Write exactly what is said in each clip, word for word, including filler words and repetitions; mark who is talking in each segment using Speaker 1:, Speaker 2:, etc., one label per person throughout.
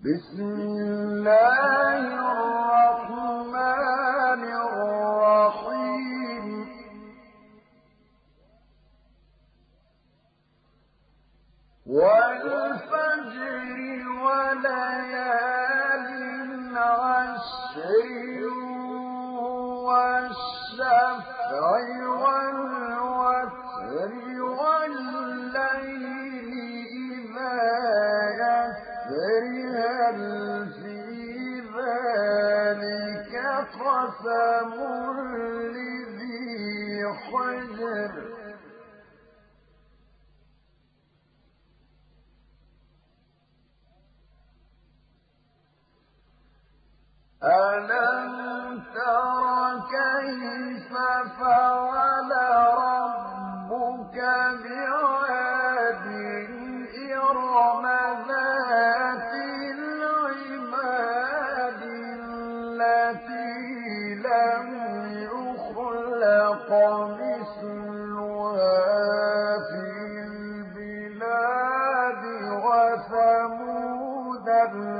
Speaker 1: بسم الله الرحمن الرحيم والفجر وليال عشر والشفع والوتر والليل إذا يسر هل في ذلك قسم لذي حجر ألم تر كيف فعل ربك بعاد إرم ذات العماد التي لم يخلق مثلها في البلاد وثمود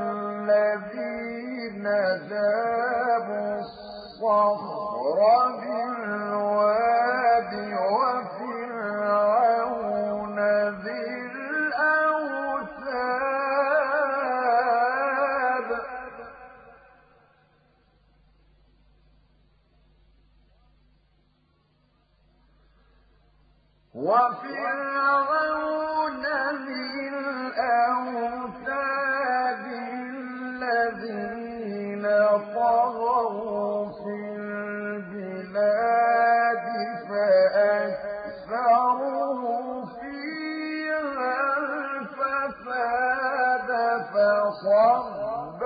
Speaker 1: الذين جابوا الصخر بالواد وفرعون ذي الأوتاد وفرعون ذي الأوتاد الذين طغوا في البلاد فأكثروا فيها الفساد فصب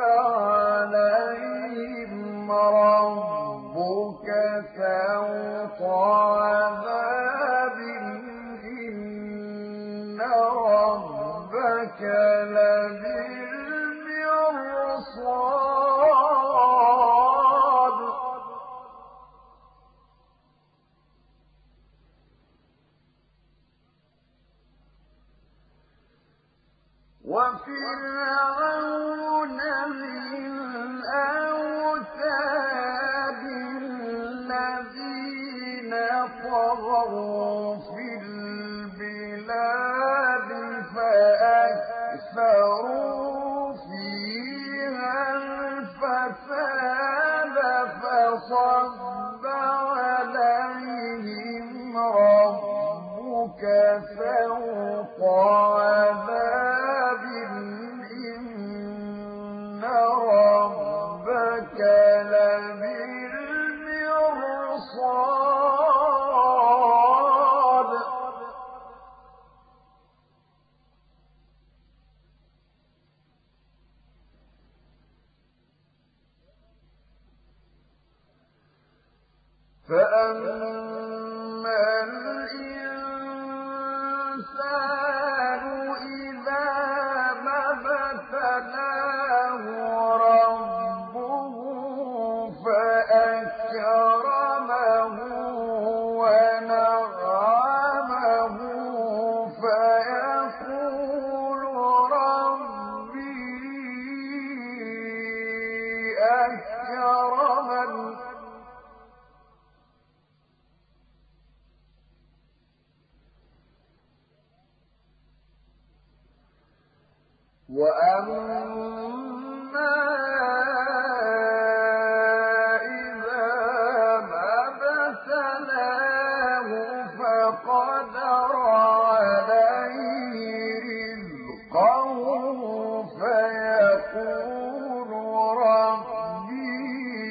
Speaker 1: عليهم ربك سوط عذاب إن ربك لبالمرصاد وفرعون ذي الأوتاد الذين طغوا في البلاد فأكثروا فيها الفساد فصب عليهم ربك سوط عذاب إن ربك لبالمرصاد فأما الإنسان إذا ما ابتلاه ربه فأكرمه ونعمه فيقول ربي أكرمن وأما إذا ما ابتلاه فقدر عليه رزقه فيقول ربي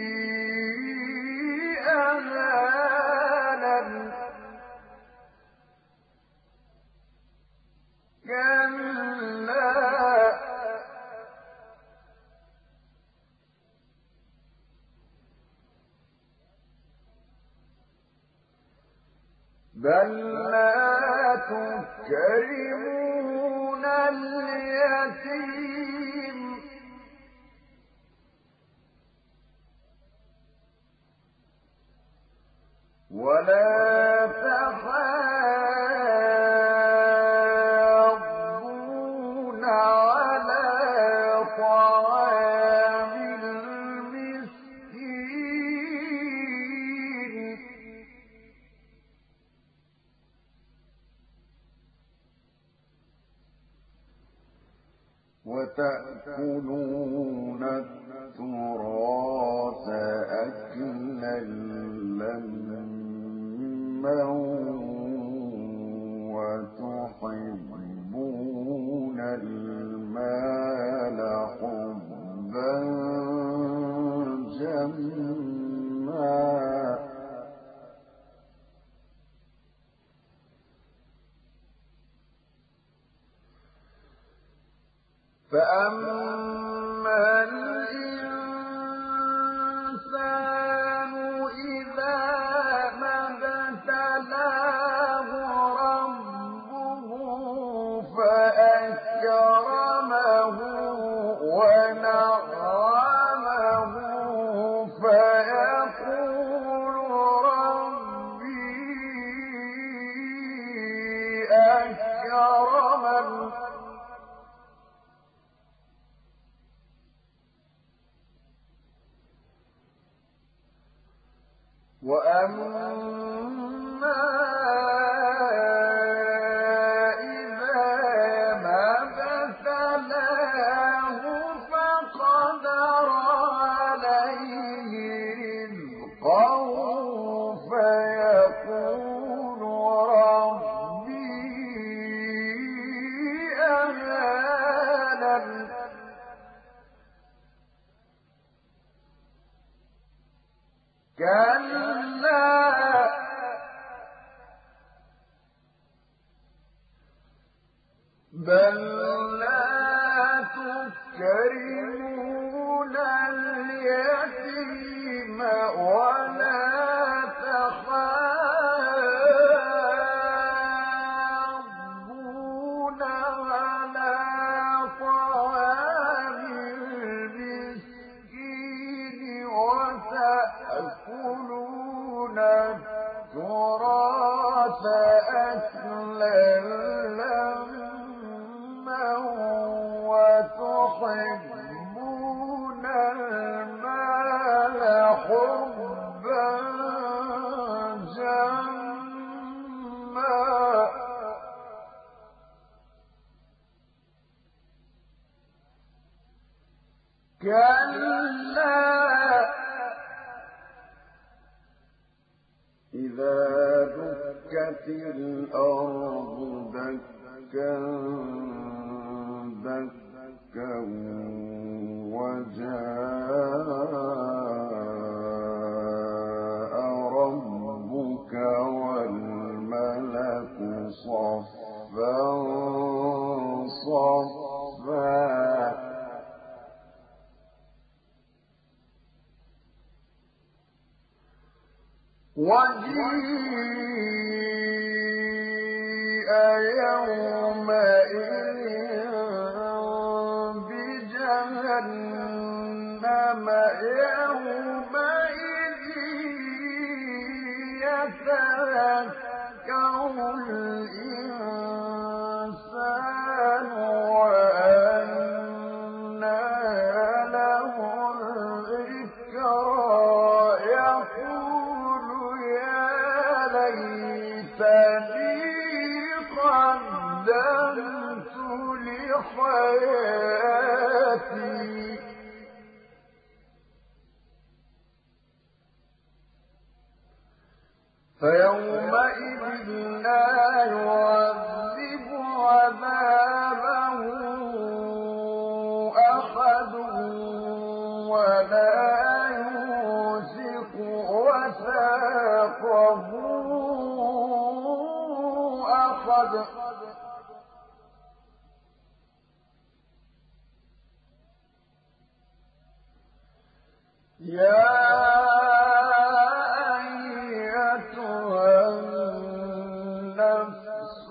Speaker 1: أهانن كلا بل لا تكرمون اليتيم ولا تحاضون على طعام المسكين وتأكلون التراث أكلا لما وتحبون المال حبا جما فأما الإنسان إذا ما ابتلاه ربه فأكرمه ونعمه فيقول ربي أكرمن وأما إذا ما ابتلاه فقدر عليه رزقه فيقول ربي أهانن كلا بل لا تكرمون اليتيم ولا تحاضون على طعام المسكين وتأكلون التراث أكلا لما وتحبون المال حبا جما كلا إذا دكت الأرض دكا دكا وجاء ربك والملك صفا صفا وجيء يومئذ بجهنم يومئذ يتذكر الإنسان وأنى له الذكرى يقول ليتني قدمت لحياتي فيومئذ لا يعذب عذابه أحد ولا يوثق وثاقه أحد يا أيتها النفس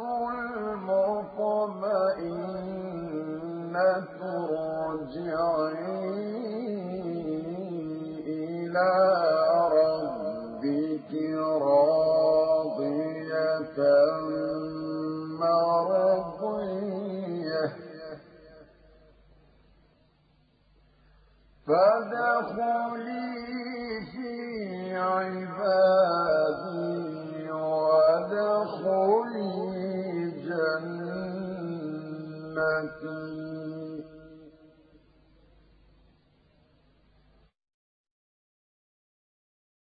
Speaker 1: المطمئنة ارجعي إلى ربك راضية مرضية فادخلي في عبادي وادخلي جنتي